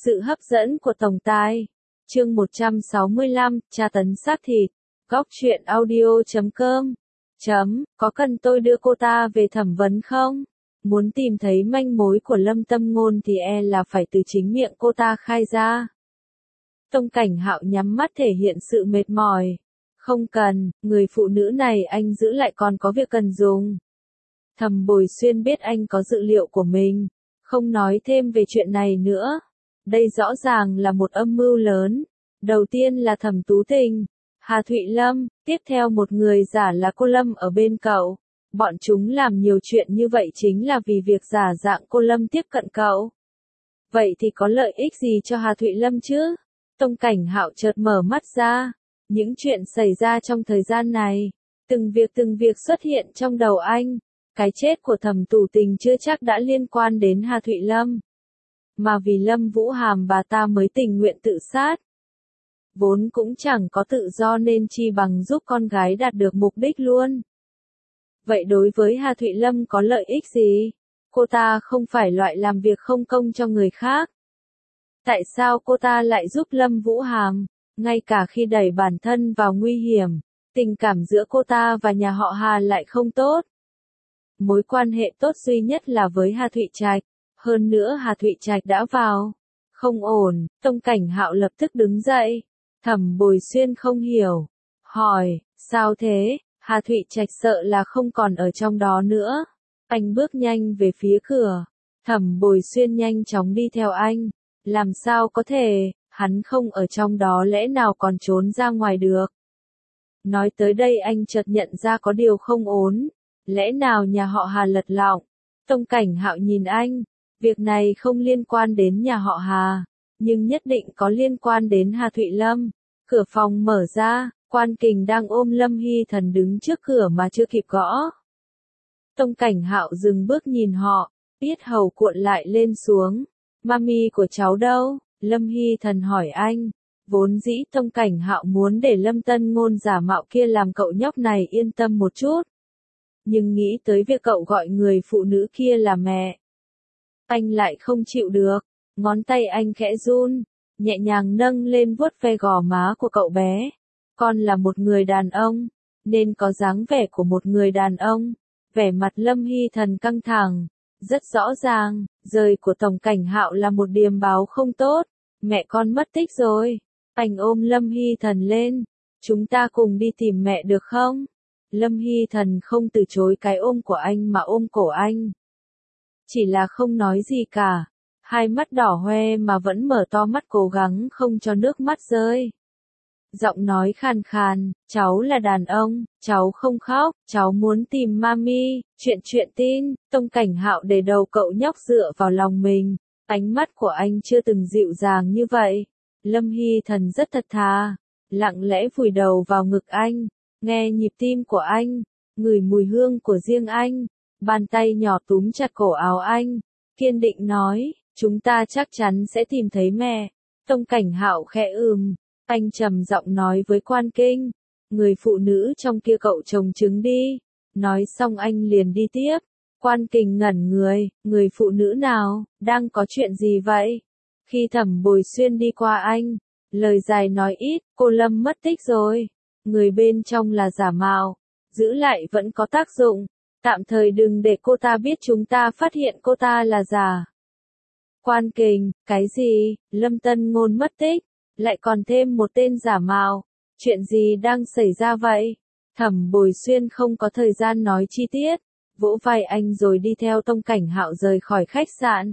Sự hấp dẫn của tổng tài. Chương 165, tra tấn xác thịt. Góc truyện audio.com. Có cần tôi đưa cô ta về thẩm vấn không? Muốn tìm thấy manh mối của Lâm Tâm Ngôn thì là phải từ chính miệng cô ta khai ra. Tông Cảnh Hạo nhắm mắt thể hiện sự mệt mỏi. Không cần, người phụ nữ này anh giữ lại còn có việc cần dùng. Thẩm Bồi Xuyên biết anh có dự liệu của mình, không nói thêm về chuyện này nữa. Đây rõ ràng là một âm mưu lớn. Đầu tiên là Thẩm Tú Tình, Hà Thụy Lâm, tiếp theo một người giả là cô Lâm ở bên cậu. Bọn chúng làm nhiều chuyện như vậy chính là vì việc giả dạng cô Lâm tiếp cận cậu. Vậy thì có lợi ích gì cho Hà Thụy Lâm chứ? Tông Cảnh Hạo chợt mở mắt ra. Những chuyện xảy ra trong thời gian này, từng việc xuất hiện trong đầu anh. Cái chết của Thẩm Tú Tình chưa chắc đã liên quan đến Hà Thụy Lâm, mà vì Lâm Vũ Hàm bà ta mới tình nguyện tự sát. Vốn cũng chẳng có tự do nên chi bằng giúp con gái đạt được mục đích luôn. Vậy đối với Hà Thụy Lâm có lợi ích gì? Cô ta không phải loại làm việc không công cho người khác. Tại sao cô ta lại giúp Lâm Vũ Hàm? Ngay cả khi đẩy bản thân vào nguy hiểm, tình cảm giữa cô ta và nhà họ Hà lại không tốt. Mối quan hệ tốt duy nhất là với Hà Thụy Trạch. Hơn nữa Hà Thụy Trạch đã vào. Không ổn, Tông Cảnh Hạo lập tức đứng dậy. Thẩm Bồi Xuyên không hiểu. Hỏi, sao thế? Hà Thụy Trạch sợ là không còn ở trong đó nữa. Anh bước nhanh về phía cửa. Thẩm Bồi Xuyên nhanh chóng đi theo anh. Làm sao có thể, hắn không ở trong đó lẽ nào còn trốn ra ngoài được. Nói tới đây anh chợt nhận ra có điều không ổn. Lẽ nào nhà họ Hà lật lọng? Tông Cảnh Hạo nhìn anh. Việc này không liên quan đến nhà họ Hà, nhưng nhất định có liên quan đến Hà Thụy Lâm. Cửa phòng mở ra, Quan Kình đang ôm Lâm Hy Thần đứng trước cửa mà chưa kịp gõ. Tông Cảnh Hạo dừng bước nhìn họ, yết hầu cuộn lại lên xuống. Mami của cháu đâu? Lâm Hy Thần hỏi anh. Vốn dĩ Tông Cảnh Hạo muốn để Lâm Tân Ngôn giả mạo kia làm cậu nhóc này yên tâm một chút. Nhưng nghĩ tới việc cậu gọi người phụ nữ kia là mẹ, anh lại không chịu được. Ngón tay anh khẽ run, nhẹ nhàng nâng lên vuốt ve gò má của cậu bé. Con là một người đàn ông, nên có dáng vẻ của một người đàn ông. Vẻ mặt Lâm Hy Thần căng thẳng, rất rõ ràng, rời của Tổng Cảnh Hạo là một điềm báo không tốt. Mẹ con mất tích rồi. Anh ôm Lâm Hy Thần lên. Chúng ta cùng đi tìm mẹ được không? Lâm Hy Thần không từ chối cái ôm của anh mà ôm cổ anh. Chỉ là không nói gì cả. Hai mắt đỏ hoe mà vẫn mở to mắt cố gắng không cho nước mắt rơi. Giọng nói khàn khàn, cháu là đàn ông, cháu không khóc, cháu muốn tìm mami, chuyện tin. Tông Cảnh Hạo để đầu cậu nhóc dựa vào lòng mình. Ánh mắt của anh chưa từng dịu dàng như vậy. Lâm Hy Thần rất thật thà, lặng lẽ vùi đầu vào ngực anh, nghe nhịp tim của anh, ngửi mùi hương của riêng anh. Bàn tay nhỏ túm chặt cổ áo anh, kiên định nói, chúng ta chắc chắn sẽ tìm thấy mẹ. Tông Cảnh Hạo khẽ anh trầm giọng nói với Quan Kinh, người phụ nữ trong kia cậu trồng trứng đi. Nói xong anh liền đi tiếp. Quan Kình ngẩn người phụ nữ nào, đang có chuyện gì vậy? Khi Thẩm Bồi Xuyên đi qua anh, lời dài nói ít, cô Lâm mất tích rồi. Người bên trong là giả mạo, giữ lại vẫn có tác dụng. Tạm thời đừng để cô ta biết chúng ta phát hiện cô ta là giả. Quan Kình, cái gì? Lâm Tân Ngôn mất tích, lại còn thêm một tên giả mạo. Chuyện gì đang xảy ra vậy? Thẩm Bồi Xuyên không có thời gian nói chi tiết, vỗ vai anh rồi đi theo Tông Cảnh Hạo rời khỏi khách sạn.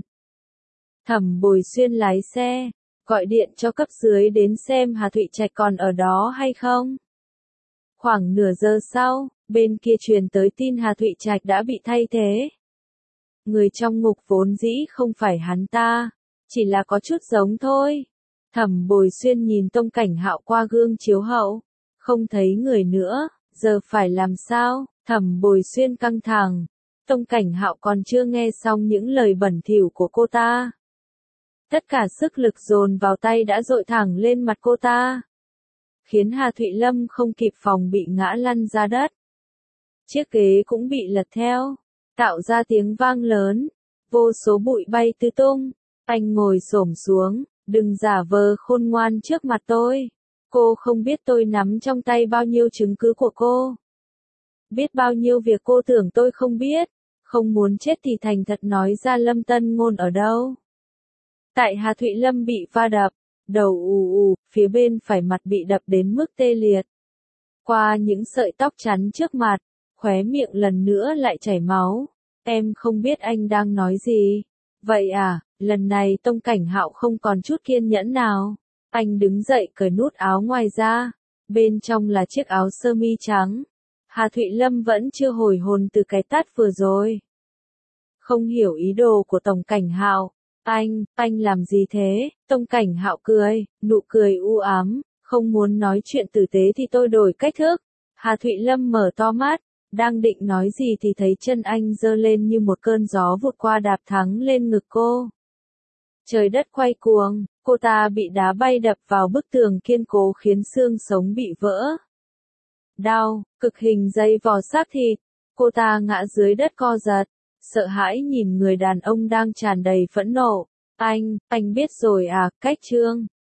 Thẩm Bồi Xuyên lái xe, gọi điện cho cấp dưới đến xem Hà Thụy Trạch còn ở đó hay không. Khoảng nửa giờ sau, bên kia truyền tới tin Hà Thụy Trạch đã bị thay thế. Người trong ngục vốn dĩ không phải hắn ta, chỉ là có chút giống thôi. Thẩm Bồi Xuyên nhìn Tông Cảnh Hạo qua gương chiếu hậu, không thấy người nữa, giờ phải làm sao? Thẩm Bồi Xuyên căng thẳng. Tông Cảnh Hạo còn chưa nghe xong những lời bẩn thỉu của cô ta. Tất cả sức lực dồn vào tay đã dội thẳng lên mặt cô ta, khiến Hà Thụy Lâm không kịp phòng bị ngã lăn ra đất. Chiếc ghế cũng bị lật theo, tạo ra tiếng vang lớn, vô số bụi bay tứ tung. Anh ngồi xổm xuống, Đừng giả vờ khôn ngoan trước mặt tôi. Cô không biết tôi nắm trong tay bao nhiêu chứng cứ của cô. Biết bao nhiêu việc cô tưởng tôi không biết. Không muốn chết thì thành thật nói ra Lâm Tân Ngôn ở đâu. Tại Hà Thụy Lâm bị va đập, đầu ù, phía bên phải mặt bị đập đến mức tê liệt. Qua những sợi tóc chắn trước mặt, khóe miệng lần nữa lại chảy máu. Em không biết anh đang nói gì. Vậy à, lần này Tông Cảnh Hạo không còn chút kiên nhẫn nào. Anh đứng dậy cởi nút áo ngoài ra. Bên trong là chiếc áo sơ mi trắng. Hà Thụy Lâm vẫn chưa hồi hồn từ cái tát vừa rồi. Không hiểu ý đồ của Tổng Cảnh Hạo. Anh làm gì thế? Tông Cảnh Hạo cười, nụ cười u ám, không muốn nói chuyện tử tế thì tôi đổi cách thức. Hà Thụy Lâm mở to mắt, đang định nói gì thì thấy chân anh giơ lên như một cơn gió vụt qua đạp thẳng lên ngực cô. Trời đất quay cuồng, cô ta bị đá bay đập vào bức tường kiên cố khiến xương sống bị vỡ. Đau, cực hình dây vò xác thịt, cô ta ngã dưới đất co giật, sợ hãi nhìn người đàn ông đang tràn đầy phẫn nộ. Anh biết rồi à, cách Trương.